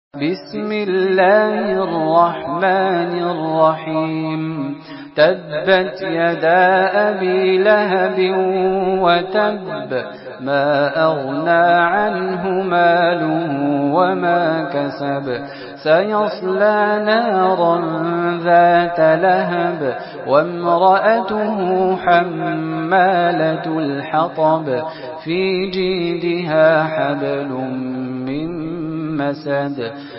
بسم الله الرحمن الرحيم تبت يدا أبي لهب وتب ما أغنى عنه ماله وما كسب سيصلى نارا ذات لهب وامرأته حمالة الحطب في جيدها حبل من مسد